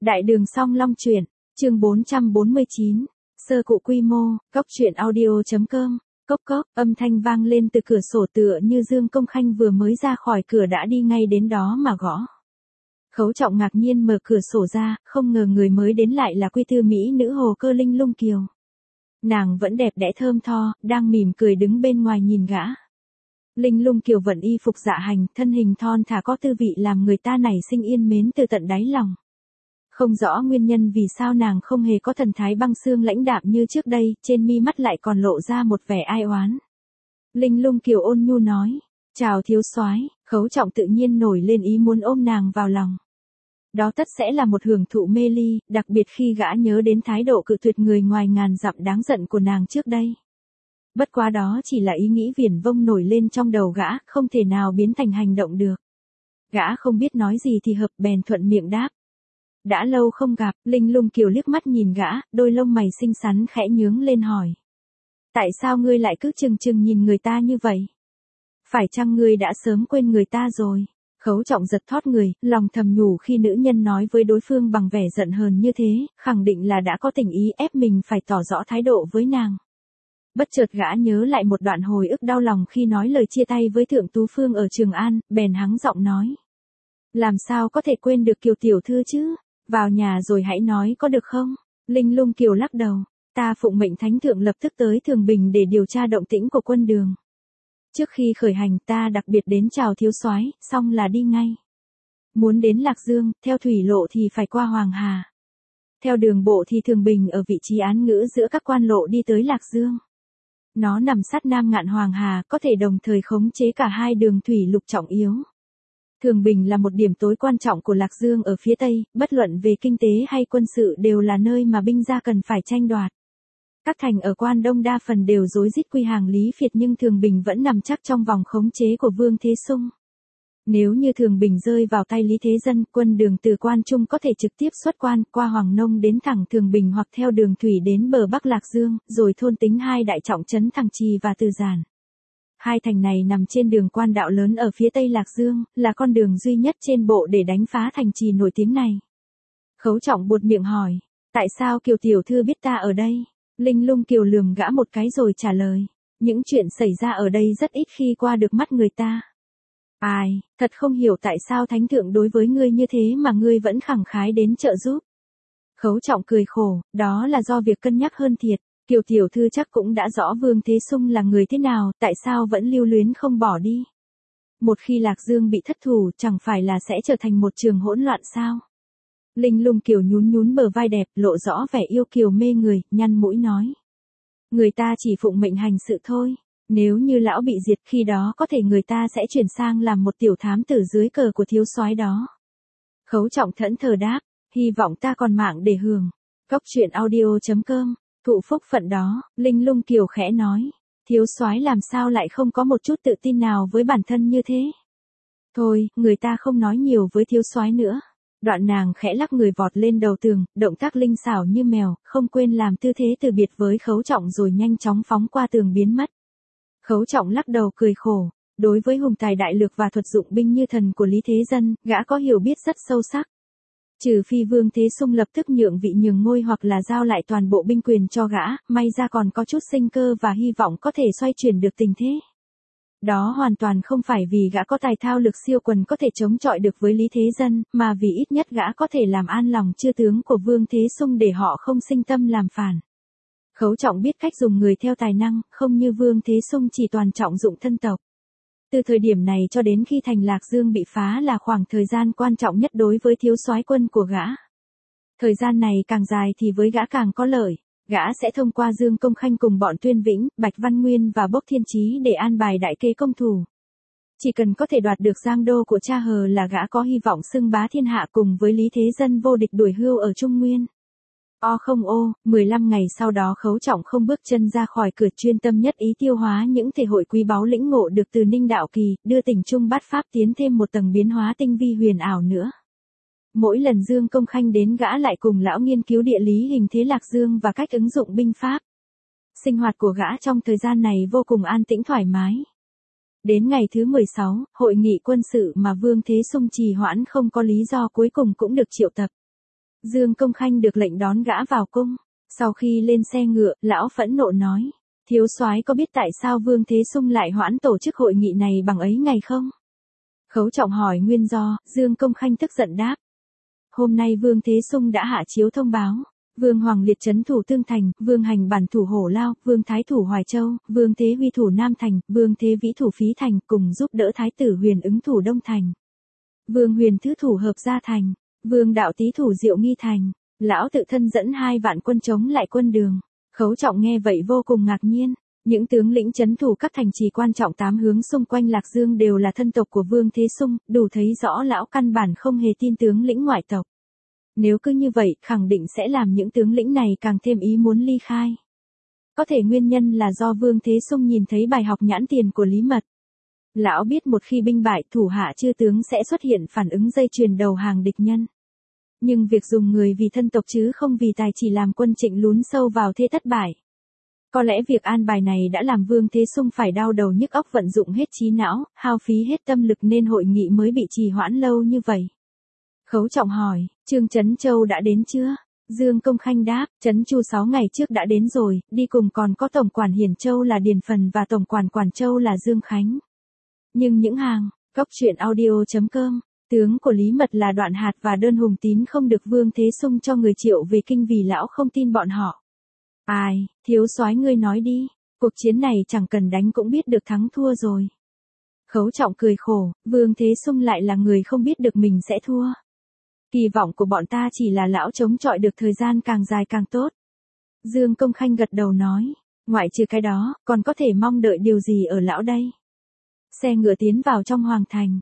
Đại đường Song Long truyện, chương 449, sơ cụ quy mô, cốc truyện audio.com, cốc cốc, âm thanh vang lên từ cửa sổ tựa như Dương Công Khanh vừa mới ra khỏi cửa đã đi ngay đến đó mà gõ. Khấu Trọng ngạc nhiên mở cửa sổ ra, không ngờ người mới đến lại là quy tư mỹ nữ Hồ Cơ Linh Lung Kiều. Nàng vẫn đẹp đẽ thơm tho, đang mỉm cười đứng bên ngoài nhìn gã. Linh Lung Kiều vận y phục dạ hành, thân hình thon thả có tư vị làm người ta nảy sinh yên mến từ tận đáy lòng. Không rõ nguyên nhân vì sao nàng không hề có thần thái băng xương lãnh đạm như trước đây, trên mi mắt lại còn lộ ra một vẻ ai oán. Linh Lung Kiều ôn nhu nói, chào thiếu soái. Khấu Trọng tự nhiên nổi lên ý muốn ôm nàng vào lòng. Đó tất sẽ là một hưởng thụ mê ly, đặc biệt khi gã nhớ đến thái độ cự tuyệt người ngoài ngàn dặm đáng giận của nàng trước đây. Bất quá đó chỉ là ý nghĩ viển vông nổi lên trong đầu gã, không thể nào biến thành hành động được. Gã không biết nói gì thì hợp bèn thuận miệng đáp. Đã lâu không gặp, Linh Lung Kiều liếc mắt nhìn gã, đôi lông mày xinh xắn khẽ nhướng lên hỏi. Tại sao ngươi lại cứ chừng chừng nhìn người ta như vậy? Phải chăng ngươi đã sớm quên người ta rồi? Khấu Trọng giật thót người, lòng thầm nhủ khi nữ nhân nói với đối phương bằng vẻ giận hờn như thế, khẳng định là đã có tình ý ép mình phải tỏ rõ thái độ với nàng. Bất chợt gã nhớ lại một đoạn hồi ức đau lòng khi nói lời chia tay với Thượng Tú Phương ở Trường An, bèn hắng giọng nói. Làm sao có thể quên được Kiều tiểu thư chứ? Vào nhà rồi hãy nói có được không? Linh Lung Kiều lắc đầu. Ta phụng mệnh Thánh Thượng lập tức tới Thường Bình để điều tra động tĩnh của quân đường. Trước khi khởi hành ta đặc biệt đến chào thiếu soái, xong là đi ngay. Muốn đến Lạc Dương, theo thủy lộ thì phải qua Hoàng Hà. Theo đường bộ thì Thường Bình ở vị trí án ngữ giữa các quan lộ đi tới Lạc Dương. Nó nằm sát Nam Ngạn Hoàng Hà, có thể đồng thời khống chế cả hai đường thủy lục trọng yếu. Thường Bình là một điểm tối quan trọng của Lạc Dương ở phía Tây, bất luận về kinh tế hay quân sự đều là nơi mà binh gia cần phải tranh đoạt. Các thành ở Quan Đông đa phần đều rối rít quy hàng Lý Phiệt nhưng Thường Bình vẫn nằm chắc trong vòng khống chế của Vương Thế Sung. Nếu như Thường Bình rơi vào tay Lý Thế Dân, quân đường từ Quan Trung có thể trực tiếp xuất quan qua Hoàng Nông đến thẳng Thường Bình hoặc theo đường thủy đến bờ Bắc Lạc Dương, rồi thôn tính hai đại trọng trấn Thằng Trì và Từ Giản. Hai thành này nằm trên đường quan đạo lớn ở phía Tây Lạc Dương, là con đường duy nhất trên bộ để đánh phá thành trì nổi tiếng này. Khấu Trọng buột miệng hỏi, tại sao Kiều tiểu thư biết ta ở đây? Linh Lung Kiều lườm gã một cái rồi trả lời, những chuyện xảy ra ở đây rất ít khi qua được mắt người ta. Ai, thật không hiểu tại sao Thánh Thượng đối với ngươi như thế mà ngươi vẫn khẳng khái đến trợ giúp. Khấu Trọng cười khổ, đó là do việc cân nhắc hơn thiệt. Kiều tiểu thư chắc cũng đã rõ Vương Thế Sung là người thế nào, tại sao vẫn lưu luyến không bỏ đi. Một khi Lạc Dương bị thất thủ chẳng phải là sẽ trở thành một trường hỗn loạn sao. Linh Lung Kiều nhún nhún bờ vai đẹp, lộ rõ vẻ yêu kiều mê người, nhăn mũi nói. Người ta chỉ phụng mệnh hành sự thôi, nếu như lão bị diệt khi đó có thể người ta sẽ chuyển sang làm một tiểu thám tử dưới cờ của thiếu soái đó. Khấu Trọng thẫn thờ đáp, hy vọng ta còn mạng để hưởng. Cốc truyện audio.com. Thụ phúc phận đó, Linh Lung Kiều khẽ nói, thiếu soái làm sao lại không có một chút tự tin nào với bản thân như thế. Thôi, người ta không nói nhiều với thiếu soái nữa. Đoạn nàng khẽ lắc người vọt lên đầu tường, động tác linh xảo như mèo, không quên làm tư thế từ biệt với Khấu Trọng rồi nhanh chóng phóng qua tường biến mất. Khấu Trọng lắc đầu cười khổ, đối với hùng tài đại lược và thuật dụng binh như thần của Lý Thế Dân, gã có hiểu biết rất sâu sắc. Trừ phi Vương Thế Sung lập tức nhượng vị nhường ngôi hoặc là giao lại toàn bộ binh quyền cho gã, may ra còn có chút sinh cơ và hy vọng có thể xoay chuyển được tình thế. Đó hoàn toàn không phải vì gã có tài thao lược siêu quần có thể chống chọi được với Lý Thế Dân, mà vì ít nhất gã có thể làm an lòng chư tướng của Vương Thế Sung để họ không sinh tâm làm phản. Khấu Trọng biết cách dùng người theo tài năng, không như Vương Thế Sung chỉ toàn trọng dụng thân tộc. Từ thời điểm này cho đến khi thành Lạc Dương bị phá là khoảng thời gian quan trọng nhất đối với thiếu soái quân của gã. Thời gian này càng dài thì với gã càng có lợi, gã sẽ thông qua Dương Công Khanh cùng bọn Tuyên Vĩnh, Bạch Văn Nguyên và Bốc Thiên Chí để an bài đại kế công thủ. Chỉ cần có thể đoạt được Giang Đô của cha hờ là gã có hy vọng xưng bá thiên hạ cùng với Lý Thế Dân vô địch đuổi hưu ở Trung Nguyên. 15 ngày sau đó Khấu Trọng không bước chân ra khỏi cửa, chuyên tâm nhất ý tiêu hóa những thể hội quý báu lĩnh ngộ được từ Ninh Đạo Kỳ, đưa tỉnh Trung Bát Pháp tiến thêm một tầng biến hóa tinh vi huyền ảo nữa. Mỗi lần Dương Công Khanh đến gã lại cùng lão nghiên cứu địa lý hình thế Lạc Dương và cách ứng dụng binh pháp. Sinh hoạt của gã trong thời gian này vô cùng an tĩnh thoải mái. Đến ngày thứ 16, hội nghị quân sự mà Vương Thế Sung trì hoãn không có lý do cuối cùng cũng được triệu tập. Dương Công Khanh được lệnh đón gã vào cung. Sau khi lên xe ngựa, lão phẫn nộ nói. Thiếu soái có biết tại sao Vương Thế Sung lại hoãn tổ chức hội nghị này bằng ấy ngày không? Khấu Trọng hỏi nguyên do, Dương Công Khanh tức giận đáp. Hôm nay Vương Thế Sung đã hạ chiếu thông báo. Vương Hoàng Liệt trấn thủ Tương Thành, Vương Hành bản thủ Hổ Lao, Vương Thái thủ Hoài Châu, Vương Thế Huy thủ Nam Thành, Vương Thế Vĩ thủ Phí Thành cùng giúp đỡ Thái tử Huyền ứng thủ Đông Thành. Vương Huyền Thứ thủ Hợp Gia Thành, Vương Đạo Tý thủ Diệu Nghi Thành. Lão tự thân dẫn 2 vạn quân chống lại quân Đường. Khấu Trọng nghe vậy vô cùng ngạc nhiên. Những tướng lĩnh trấn thủ các thành trì quan trọng 8 hướng xung quanh Lạc Dương đều là thân tộc của Vương Thế Sung, đủ thấy rõ lão căn bản không hề tin tướng lĩnh ngoại tộc. Nếu cứ như vậy, khẳng định sẽ làm những tướng lĩnh này càng thêm ý muốn ly khai. Có thể nguyên nhân là do Vương Thế Sung nhìn thấy bài học nhãn tiền của Lý Mật. Lão biết một khi binh bại, thủ hạ chư tướng sẽ xuất hiện phản ứng dây chuyền đầu hàng địch nhân. Nhưng việc dùng người vì thân tộc chứ không vì tài chỉ làm quân Trịnh lún sâu vào thế thất bại. Có lẽ việc an bài này đã làm Vương Thế Sung phải đau đầu nhức óc vận dụng hết trí não, hao phí hết tâm lực nên hội nghị mới bị trì hoãn lâu như vậy. Khấu Trọng hỏi, Trương Trấn Châu đã đến chưa? Dương Công Khanh đáp, Trấn Chu 6 ngày trước đã đến rồi, đi cùng còn có Tổng quản Hiển Châu là Điền Phần và Tổng quản Quản Châu là Dương Khánh. Nhưng những hàng, góc truyện audio.com, tướng của Lý Mật là Đoạn Hạt và Đơn Hùng Tín không được Vương Thế Sung cho người triệu về kinh vì lão không tin bọn họ. Ai, thiếu soái ngươi nói đi, cuộc chiến này chẳng cần đánh cũng biết được thắng thua rồi. Khấu Trọng cười khổ, Vương Thế Sung lại là người không biết được mình sẽ thua. Kỳ vọng của bọn ta chỉ là lão chống chọi được thời gian càng dài càng tốt. Dương Công Khanh gật đầu nói, ngoại trừ cái đó, còn có thể mong đợi điều gì ở lão đây? Xe ngựa tiến vào trong hoàng thành.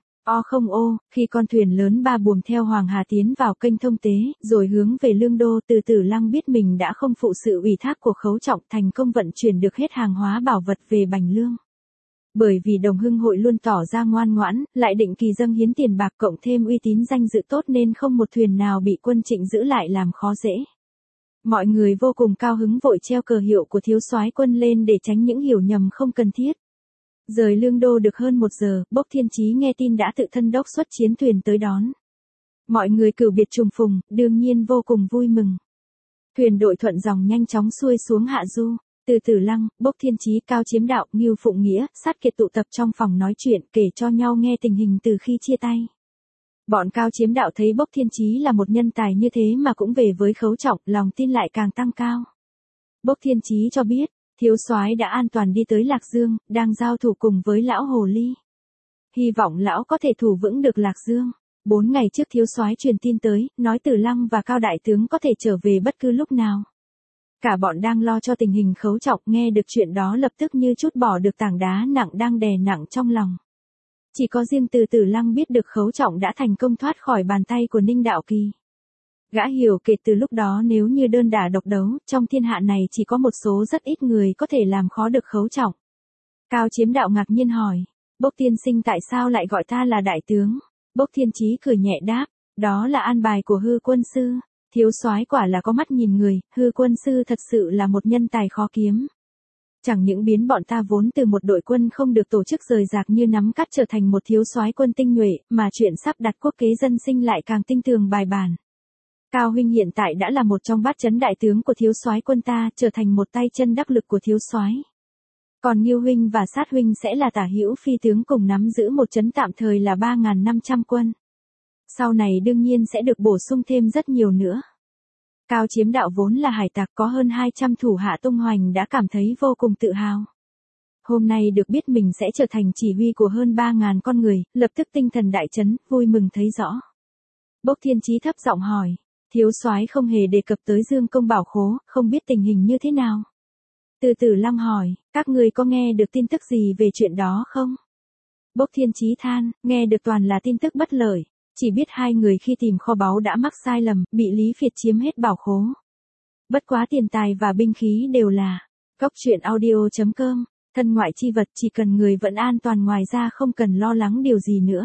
Khi con thuyền lớn 3 buồm theo Hoàng Hà tiến vào kênh Thông Tế, rồi hướng về Lương Đô, Từ Tử Lăng biết mình đã không phụ sự ủy thác của Khấu Trọng, thành công vận chuyển được hết hàng hóa bảo vật về Bành Lương. Bởi vì Đồng Hưng hội luôn tỏ ra ngoan ngoãn, lại định kỳ dâng hiến tiền bạc cộng thêm uy tín danh dự tốt nên không một thuyền nào bị quân Trịnh giữ lại làm khó dễ. Mọi người vô cùng cao hứng vội treo cờ hiệu của thiếu soái quân lên để tránh những hiểu nhầm không cần thiết. Rời Lương Đô được hơn 1 giờ, Bốc Thiên Chí nghe tin đã tự thân đốc xuất chiến thuyền tới đón. Mọi người cửu biệt trùng phùng, đương nhiên vô cùng vui mừng. Thuyền đội thuận dòng nhanh chóng xuôi xuống hạ du. Từ Tử Lăng, Bốc Thiên Chí, Cao Chiếm Đạo, Ngưu Phụng Nghĩa, Sát Kiệt tụ tập trong phòng nói chuyện kể cho nhau nghe tình hình từ khi chia tay. Bọn Cao Chiếm Đạo thấy Bốc Thiên Chí là một nhân tài như thế mà cũng về với Khấu Trọng, lòng tin lại càng tăng cao. Bốc Thiên Chí cho biết, thiếu soái đã an toàn đi tới Lạc Dương, đang giao thủ cùng với lão Hồ Ly. Hy vọng lão có thể thủ vững được Lạc Dương. 4 ngày trước thiếu soái truyền tin tới, nói Tử Lăng và Cao đại tướng có thể trở về bất cứ lúc nào. Cả bọn đang lo cho tình hình Khấu Trọng, nghe được chuyện đó lập tức như trút bỏ được tảng đá nặng đang đè nặng trong lòng. Chỉ có riêng Từ Tử Lăng biết được Khấu Trọng đã thành công thoát khỏi bàn tay của Ninh Đạo Kỳ. Gã hiểu kể từ lúc đó nếu như đơn đả độc đấu, trong thiên hạ này chỉ có một số rất ít người có thể làm khó được Khấu Trọng. Cao Chiếm Đạo ngạc nhiên hỏi, Bốc tiên sinh tại sao lại gọi ta là đại tướng? Bốc Thiên Chí cười nhẹ đáp, đó là an bài của Hư quân sư. Thiếu soái quả là có mắt nhìn người, Hư quân sư thật sự là một nhân tài khó kiếm. Chẳng những biến bọn ta vốn từ một đội quân không được tổ chức rời rạc như nắm cắt trở thành một thiếu soái quân tinh nhuệ, mà chuyện sắp đặt quốc kế dân sinh lại càng tinh tường bài bản. Cao huynh hiện tại đã là một trong bát chấn đại tướng của thiếu soái quân ta, trở thành một tay chân đắc lực của thiếu soái. Còn Ngưu huynh và Sát huynh sẽ là tả hữu phi tướng cùng nắm giữ một chấn tạm thời là 3.500 quân. Sau này đương nhiên sẽ được bổ sung thêm rất nhiều nữa. Cao Chiếm Đạo vốn là hải tặc có hơn 200 thủ hạ tung hoành đã cảm thấy vô cùng tự hào. Hôm nay được biết mình sẽ trở thành chỉ huy của hơn 3.000 con người, lập tức tinh thần đại chấn, vui mừng thấy rõ. Bốc Thiên Chí thấp giọng hỏi, thiếu soái không hề đề cập tới Dương Công Bảo Khố, không biết tình hình như thế nào. Từ Tử Lăng hỏi, các người có nghe được tin tức gì về chuyện đó không? Bốc Thiên Chí than, nghe được toàn là tin tức bất lợi. Chỉ biết 2 người khi tìm kho báu đã mắc sai lầm, bị Lý Phiệt chiếm hết bảo khố. Bất quá tiền tài và binh khí đều là góc truyện audio.com, thân ngoại chi vật chỉ cần người vẫn an toàn ngoài ra không cần lo lắng điều gì nữa.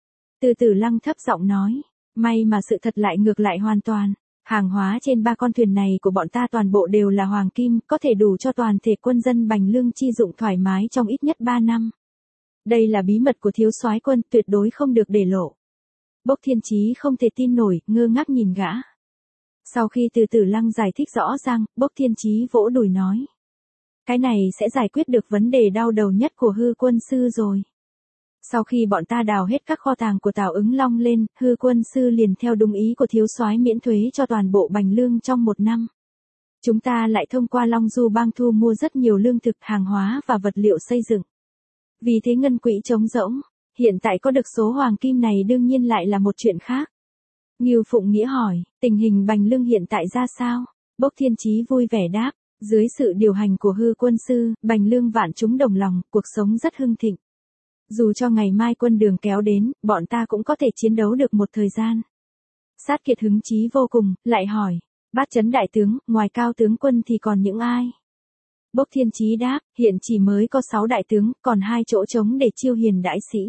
Từ Tử Lăng thấp giọng nói, may mà sự thật lại ngược lại hoàn toàn. Hàng hóa trên 3 con thuyền này của bọn ta toàn bộ đều là hoàng kim, có thể đủ cho toàn thể quân dân Bành Lương chi dụng thoải mái trong ít nhất 3 năm. Đây là bí mật của thiếu soái quân, tuyệt đối không được để lộ. Bốc Thiên Chí không thể tin nổi, ngơ ngác nhìn gã. Sau khi Từ Tử Lăng giải thích rõ ràng, Bốc Thiên Chí vỗ đùi nói. Cái này sẽ giải quyết được vấn đề đau đầu nhất của Hư Quân Sư rồi. Sau khi bọn ta đào hết các kho tàng của Tào Ứng Long lên, Hư Quân Sư liền theo đúng ý của thiếu soái miễn thuế cho toàn bộ Bành Lương trong 1 năm. Chúng ta lại thông qua Long Du Bang thu mua rất nhiều lương thực, hàng hóa và vật liệu xây dựng. Vì thế ngân quỹ trống rỗng, hiện tại có được số hoàng kim này đương nhiên lại là một chuyện khác. Ngưu Phụng Nghĩa hỏi, tình hình Bành Lương hiện tại ra sao? Bốc Thiên Chí vui vẻ đáp, dưới sự điều hành của Hư Quân Sư, Bành Lương vạn chúng đồng lòng, cuộc sống rất hưng thịnh. Dù cho ngày mai quân đường kéo đến, bọn ta cũng có thể chiến đấu được một thời gian. Sát Kiệt hứng chí vô cùng, lại hỏi, Bát Chấn đại tướng, ngoài Cao tướng quân thì còn những ai? Bốc Thiên Chí đáp, hiện chỉ mới có 6 đại tướng, còn 2 chỗ trống để chiêu hiền đại sĩ.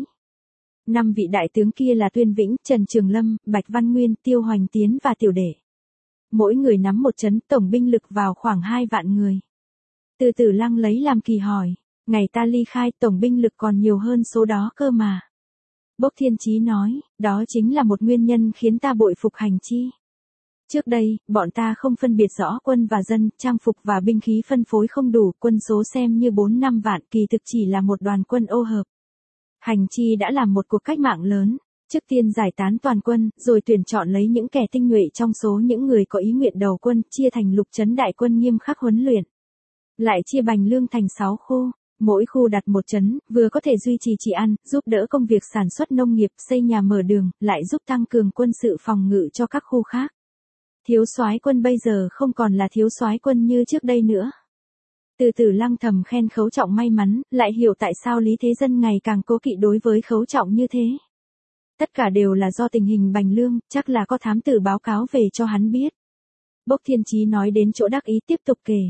5 vị đại tướng kia là Tuyên Vĩnh, Trần Trường Lâm, Bạch Văn Nguyên, Tiêu Hoành Tiến và Tiểu Đệ. Mỗi người nắm một trấn, tổng binh lực vào khoảng 2 vạn người. Từ Tử Lăng lấy làm kỳ hỏi, ngày ta ly khai tổng binh lực còn nhiều hơn số đó cơ mà. Bốc Thiên Chí nói, đó chính là một nguyên nhân khiến ta bội phục Hành Chi. Trước đây, bọn ta không phân biệt rõ quân và dân, trang phục và binh khí phân phối không đủ, quân số xem như 4-5 vạn, kỳ thực chỉ là một đoàn quân ô hợp. Hành Chi đã làm một cuộc cách mạng lớn, trước tiên giải tán toàn quân, rồi tuyển chọn lấy những kẻ tinh nhuệ trong số những người có ý nguyện đầu quân, chia thành lục trấn đại quân nghiêm khắc huấn luyện. Lại chia Bành Lương thành 6 khu, mỗi khu đặt một trấn, vừa có thể duy trì trị an, giúp đỡ công việc sản xuất nông nghiệp, xây nhà mở đường, lại giúp tăng cường quân sự phòng ngự cho các khu khác. Thiếu soái quân bây giờ không còn là thiếu soái quân như trước đây nữa. Từ Tử Lăng thầm khen Khấu Trọng may mắn, lại hiểu tại sao Lý Thế Dân ngày càng cố kỵ đối với Khấu Trọng như thế. Tất cả đều là do tình hình Bành Lương, chắc là có thám tử báo cáo về cho hắn biết. Bốc Thiên Chí nói đến chỗ đắc ý tiếp tục kể.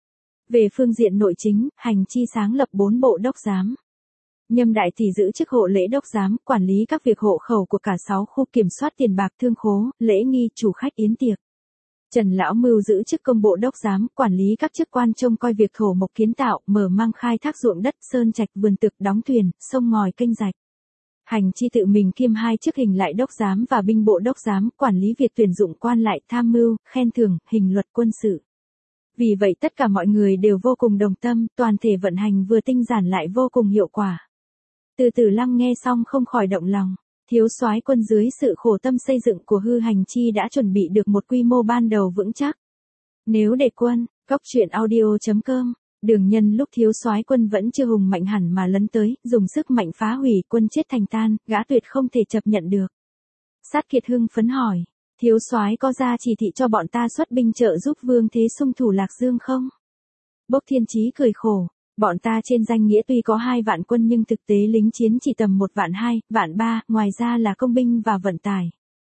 Về phương diện nội chính, Hành Chi sáng lập 4 bộ đốc giám. Nhâm Đại Tỷ giữ chức hộ lễ đốc giám, quản lý các việc hộ khẩu của cả 6 khu, kiểm soát tiền bạc thương khố, lễ nghi, chủ khách yến tiệc. Trần Lão Mưu giữ chức công bộ đốc giám, quản lý các chức quan trông coi việc thổ mộc kiến tạo, mở mang khai thác ruộng đất, sơn trạch, vườn tược, đóng thuyền, sông ngòi, kênh rạch. Hành Chi tự mình kiêm 2 chức hình lại đốc giám và binh bộ đốc giám, quản lý việc tuyển dụng quan lại, tham mưu, khen thưởng, hình luật quân sự. Vì vậy tất cả mọi người đều vô cùng đồng tâm, toàn thể vận hành vừa tinh giản lại vô cùng hiệu quả. Từ Tử Lăng nghe xong không khỏi động lòng. Thiếu soái quân dưới sự khổ tâm xây dựng của Hư Hành Chi đã chuẩn bị được một quy mô ban đầu vững chắc. Nếu để quân, coctruyện.audio.com, Đường Nhân lúc thiếu soái quân vẫn chưa hùng mạnh hẳn mà lấn tới, dùng sức mạnh phá hủy, quân chết thành tan, gã tuyệt không thể chấp nhận được. Sát Kiệt hưng phấn hỏi, thiếu soái có ra chỉ thị cho bọn ta xuất binh trợ giúp Vương Thế Sung thủ Lạc Dương không? Bốc Thiên Chí cười khổ. Bọn ta trên danh nghĩa tuy có 2 vạn quân nhưng thực tế lính chiến chỉ tầm 1 vạn 2, vạn 3, ngoài ra là công binh và vận tải.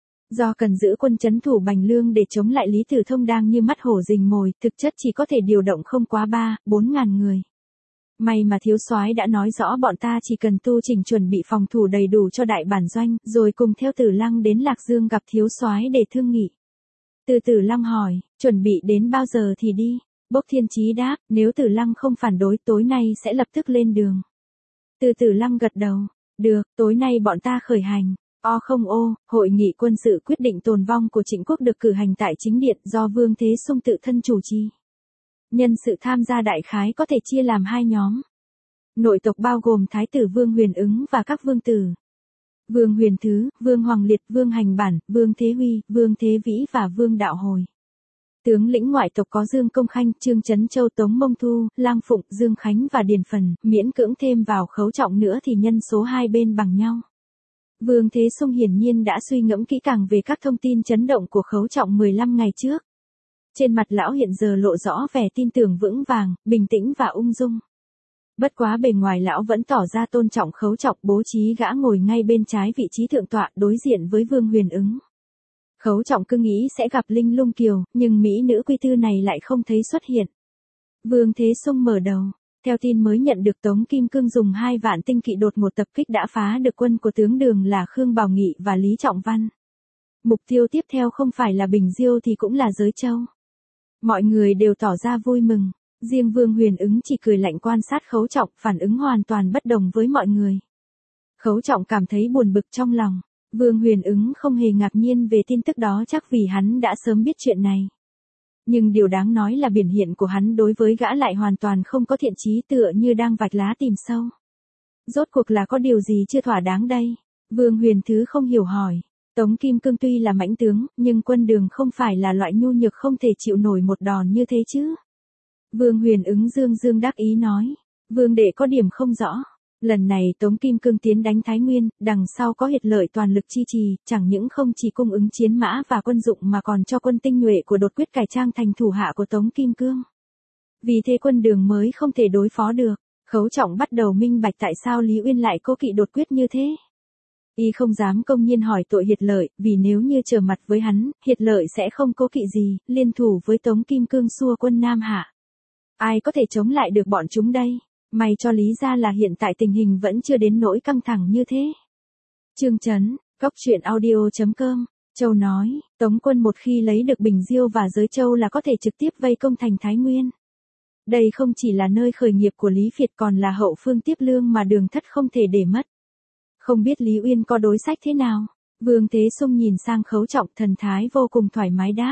Do cần giữ quân trấn thủ Bành Lương để chống lại Lý Tử Thông đang như mắt hổ rình mồi, thực chất chỉ có thể điều động không quá 3-4 ngàn người. May mà thiếu soái đã nói rõ bọn ta chỉ cần tu chỉnh chuẩn bị phòng thủ đầy đủ cho đại bản doanh, rồi cùng theo Tử Lăng đến Lạc Dương gặp thiếu soái để thương nghị. Từ Tử Lăng hỏi, chuẩn bị đến bao giờ thì đi? Bốc Thiên Chí đáp, nếu Tử Lăng không phản đối tối nay sẽ lập tức lên đường. Từ Tử Lăng gật đầu, được, tối nay bọn ta khởi hành. Hội nghị quân sự quyết định tồn vong của Trịnh Quốc được cử hành tại chính điện do Vương Thế Sung tự thân chủ trì. Nhân sự tham gia đại khái có thể chia làm 2 nhóm. Nội tộc bao gồm Thái tử Vương Huyền Ứng và các vương tử. Vương Huyền Thứ, Vương Hoàng Liệt, Vương Hành Bản, Vương Thế Huy, Vương Thế Vĩ và Vương Đạo Hồi. Tướng lĩnh ngoại tộc có Dương Công Khanh, Trương Trấn Châu, Tống Mông Thu, Lang Phụng, Dương Khánh và Điền Phần, miễn cưỡng thêm vào Khấu Trọng nữa thì nhân số 2 bên bằng nhau. Vương Thế Sung hiển nhiên đã suy ngẫm kỹ càng về các thông tin chấn động của Khấu Trọng 15 ngày trước. Trên mặt lão hiện giờ lộ rõ vẻ tin tưởng vững vàng, bình tĩnh và ung dung. Bất quá bề ngoài lão vẫn tỏ ra tôn trọng Khấu Trọng, bố trí gã ngồi ngay bên trái vị trí thượng tọa đối diện với Vương Huyền Ứng. Khấu Trọng cứ nghĩ sẽ gặp Linh Lung Kiều, nhưng mỹ nữ quy tư này lại không thấy xuất hiện. Vương Thế Sung mở đầu, theo tin mới nhận được Tống Kim Cương dùng 2 vạn tinh kỵ đột ngột tập kích đã phá được quân của tướng Đường là Khương Bảo Nghị và Lý Trọng Văn. Mục tiêu tiếp theo không phải là Bình Diêu thì cũng là Giới Châu. Mọi người đều tỏ ra vui mừng, riêng Vương Huyền Ứng chỉ cười lạnh quan sát Khấu Trọng, phản ứng hoàn toàn bất đồng với mọi người. Khấu Trọng cảm thấy buồn bực trong lòng. Vương Huyền Ứng không hề ngạc nhiên về tin tức đó, chắc vì hắn đã sớm biết chuyện này. Nhưng điều đáng nói là biểu hiện của hắn đối với gã lại hoàn toàn không có thiện chí, tựa như đang vạch lá tìm sâu. Rốt cuộc là có điều gì chưa thỏa đáng đây? Vương Huyền Thứ không hiểu hỏi. Tống Kim Cương tuy là mãnh tướng, nhưng Quân Đường không phải là loại nhu nhược không thể chịu nổi một đòn như thế chứ. Vương Huyền Ứng dương dương đắc ý nói. Vương đệ có điểm không rõ. Lần này Tống Kim Cương tiến đánh Thái Nguyên, đằng sau có Hiệt Lợi toàn lực chi trì, chẳng những không chỉ cung ứng chiến mã và quân dụng mà còn cho quân tinh nhuệ của Đột Quyết cải trang thành thủ hạ của Tống Kim Cương. Vì thế Quân Đường mới không thể đối phó được. Khấu Trọng bắt đầu minh bạch tại sao Lý Uyên lại cố kỵ Đột Quyết như thế. Y không dám công nhiên hỏi tội Hiệt Lợi, vì nếu như trở mặt với hắn, Hiệt Lợi sẽ không cố kỵ gì, liên thủ với Tống Kim Cương xua quân Nam Hạ. Ai có thể chống lại được bọn chúng đây? May cho Lý gia là hiện tại tình hình vẫn chưa đến nỗi căng thẳng như thế. Chương Chấn, goctruyện.audio.com, Châu nói, Tống quân một khi lấy được Bình Diêu và Giới Châu là có thể trực tiếp vây công thành Thái Nguyên. Đây không chỉ là nơi khởi nghiệp của Lý Việt còn là hậu phương tiếp lương mà Đường Thất không thể để mất. Không biết Lý Uyên có đối sách thế nào? Vương Thế Sung nhìn sang Khấu Trọng, thần thái vô cùng thoải mái đáp.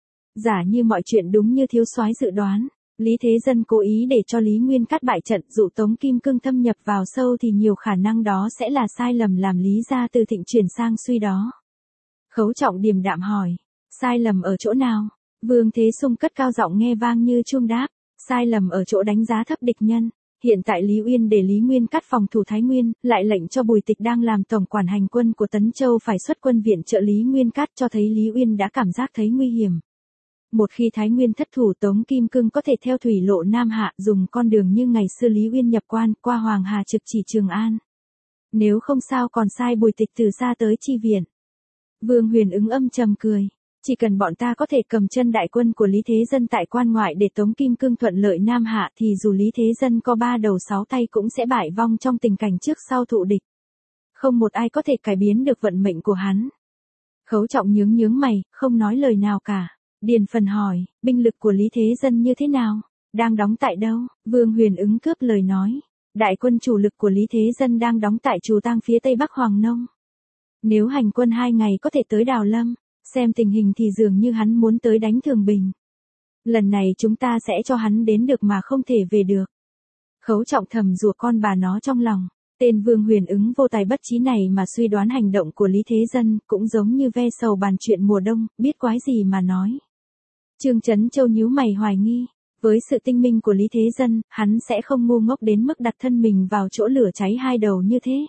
Giả như mọi chuyện đúng như thiếu soái dự đoán, Lý Thế Dân cố ý để cho Lý Nguyên Cát bại trận dụ Tống Kim Cương thâm nhập vào sâu thì nhiều khả năng đó sẽ là sai lầm làm Lý gia từ thịnh chuyển sang suy đó. Khấu Trọng điềm đạm hỏi, sai lầm ở chỗ nào? Vương Thế Sung cất cao giọng nghe vang như chuông đáp, sai lầm ở chỗ đánh giá thấp địch nhân. Hiện tại Lý Uyên để Lý Nguyên Cát phòng thủ Thái Nguyên, lại lệnh cho Bùi Tịch đang làm tổng quản hành quân của Tấn Châu phải xuất quân viện trợ Lý Nguyên Cát, cho thấy Lý Uyên đã cảm giác thấy nguy hiểm. Một khi Thái Nguyên thất thủ, Tống Kim Cương có thể theo thủy lộ Nam Hạ, dùng con đường như ngày xưa Lý Uyên nhập quan, qua Hoàng Hà trực chỉ Trường An. Nếu không sao còn sai Bùi Tịch từ xa tới chi viện. Vương Huyền Ứng âm trầm cười. Chỉ cần bọn ta có thể cầm chân đại quân của Lý Thế Dân tại quan ngoại để Tống Kim Cương thuận lợi Nam Hạ thì dù Lý Thế Dân có 3 đầu 6 tay cũng sẽ bại vong trong tình cảnh trước sau thụ địch. Không một ai có thể cải biến được vận mệnh của hắn. Khấu Trọng nhướng mày, không nói lời nào cả. Điền Phần hỏi, binh lực của Lý Thế Dân như thế nào? Đang đóng tại đâu? Vương Huyền Ứng cướp lời nói. Đại quân chủ lực của Lý Thế Dân đang đóng tại Trù Tang phía tây bắc Hoàng Nông. Nếu hành quân 2 ngày có thể tới Đào Lâm. Xem tình hình thì dường như hắn muốn tới đánh Thường Bình. Lần này chúng ta sẽ cho hắn đến được mà không thể về được. Khấu Trọng thầm rủa con bà nó trong lòng. Tên Vương Huyền Ứng vô tài bất trí này mà suy đoán hành động của Lý Thế Dân, cũng giống như ve sầu bàn chuyện mùa đông, biết quái gì mà nói. Trương Chấn Châu nhíu mày hoài nghi. Với sự tinh minh của Lý Thế Dân, hắn sẽ không ngu ngốc đến mức đặt thân mình vào chỗ lửa cháy 2 đầu như thế.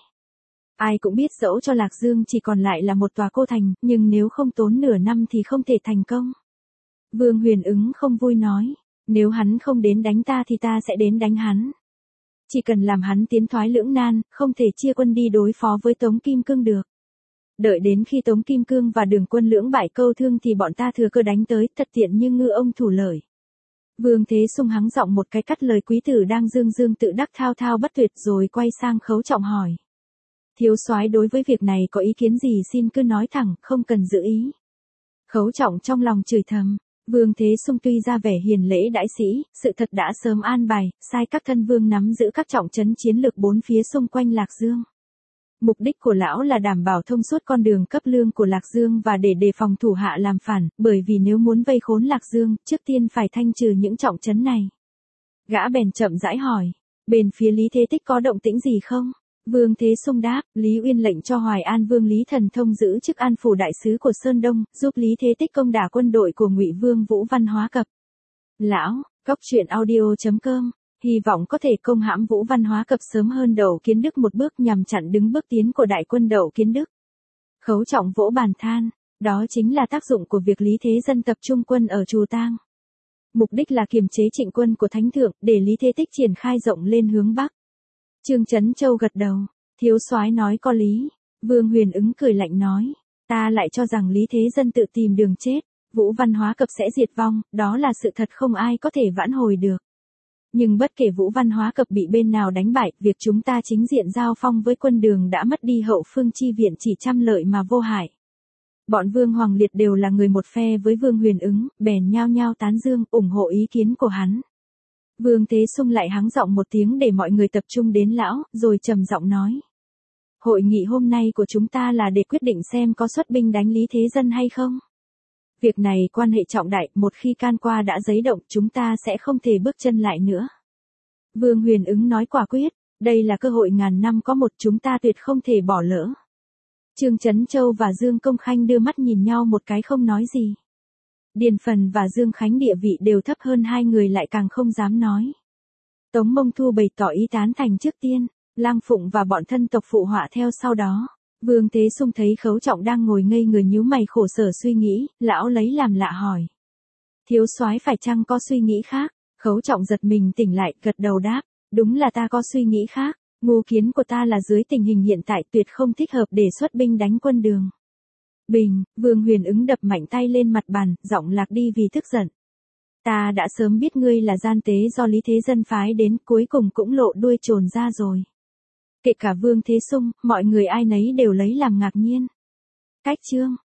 Ai cũng biết dẫu cho Lạc Dương chỉ còn lại là một tòa cô thành, nhưng nếu không tốn nửa năm thì không thể thành công. Vương Huyền Ứng không vui nói, nếu hắn không đến đánh ta thì ta sẽ đến đánh hắn. Chỉ cần làm hắn tiến thoái lưỡng nan, không thể chia quân đi đối phó với Tống Kim Cương được. Đợi đến khi Tống Kim Cương và Đường quân lưỡng bại câu thương thì bọn ta thừa cơ đánh tới, thật tiện như ngư ông thủ lợi. Vương Thế Sung hắng giọng một cái cắt lời quý tử đang dương tự đắc thao thao bất tuyệt, rồi quay sang Khấu Trọng hỏi. Thiếu soái đối với việc này có ý kiến gì xin cứ nói thẳng, không cần giữ ý. Khấu Trọng trong lòng chửi thầm. Vương Thế Sung tuy ra vẻ hiền lễ đại sĩ, sự thật đã sớm an bài, sai các thân vương nắm giữ các trọng trấn chiến lược 4 phía xung quanh Lạc Dương. Mục đích của lão là đảm bảo thông suốt con đường cấp lương của Lạc Dương và để đề phòng thủ hạ làm phản, bởi vì nếu muốn vây khốn Lạc Dương, trước tiên phải thanh trừ những trọng trấn này. Gã bèn chậm rãi hỏi, bên phía Lý Thế Tích có động tĩnh gì không? Vương Thế Sung đáp, Lý Uyên lệnh cho Hoài An Vương Lý Thần Thông giữ chức An Phủ đại sứ của Sơn Đông, giúp Lý Thế Tích công đả quân đội của Ngụy Vương Vũ Văn Hóa Cập. Lão, goctruyện.audio.com, hy vọng có thể công hãm Vũ Văn Hóa Cập sớm hơn Đậu Kiến Đức một bước nhằm chặn đứng bước tiến của đại quân Đậu Kiến Đức. Khấu Trọng vỗ bàn than, đó chính là tác dụng của việc Lý Thế Dân tập trung quân ở Trù Tang. Mục đích là kiềm chế trịnh quân của Thánh Thượng, để Lý Thế Tích triển khai rộng lên hướng Bắc. Trương Chấn Châu gật đầu, thiếu soái nói có lý. Vương Huyền Ứng cười lạnh nói, ta lại cho rằng Lý Thế Dân tự tìm đường chết, Vũ Văn Hóa Cập sẽ diệt vong, đó là sự thật không ai có thể vãn hồi được. Nhưng bất kể Vũ Văn Hóa Cập bị bên nào đánh bại, việc chúng ta chính diện giao phong với quân Đường đã mất đi hậu phương chi viện chỉ trăm lợi mà vô hại. Bọn Vương Hoàng Liệt đều là người một phe với Vương Huyền Ứng, bèn nhao nhao tán dương, ủng hộ ý kiến của hắn. Vương Thế Sung lại hắng giọng một tiếng để mọi người tập trung đến lão, rồi trầm giọng nói. Hội nghị hôm nay của chúng ta là để quyết định xem có xuất binh đánh Lý Thế Dân hay không. Việc này quan hệ trọng đại, một khi can qua đã giấy động chúng ta sẽ không thể bước chân lại nữa. Vương Huyền Ứng nói quả quyết, đây là cơ hội ngàn năm có một, chúng ta tuyệt không thể bỏ lỡ. Trương Chấn Châu và Dương Công Khanh đưa mắt nhìn nhau một cái không nói gì. Điền Phần và Dương Khánh địa vị đều thấp hơn hai người lại càng không dám nói. Tống Mông Thu bày tỏ ý tán thành trước tiên, Lang Phụng và bọn thân tộc phụ họa theo sau đó. Vương Thế Sung thấy Khấu Trọng đang ngồi ngây người nhíu mày khổ sở suy nghĩ, lão lấy làm lạ hỏi. Thiếu soái phải chăng có suy nghĩ khác? Khấu Trọng giật mình tỉnh lại, gật đầu đáp, đúng là ta có suy nghĩ khác, ngụ kiến của ta là dưới tình hình hiện tại tuyệt không thích hợp để xuất binh đánh quân Đường. Bình, Vương Huyền Ứng đập mạnh tay lên mặt bàn, giọng lạc đi vì tức giận. Ta đã sớm biết ngươi là gian tế do Lý Thế Dân phái đến, cuối cùng cũng lộ đuôi trồn ra rồi. Kể cả Vương Thế Sung, mọi người ai nấy đều lấy làm ngạc nhiên. Cách chương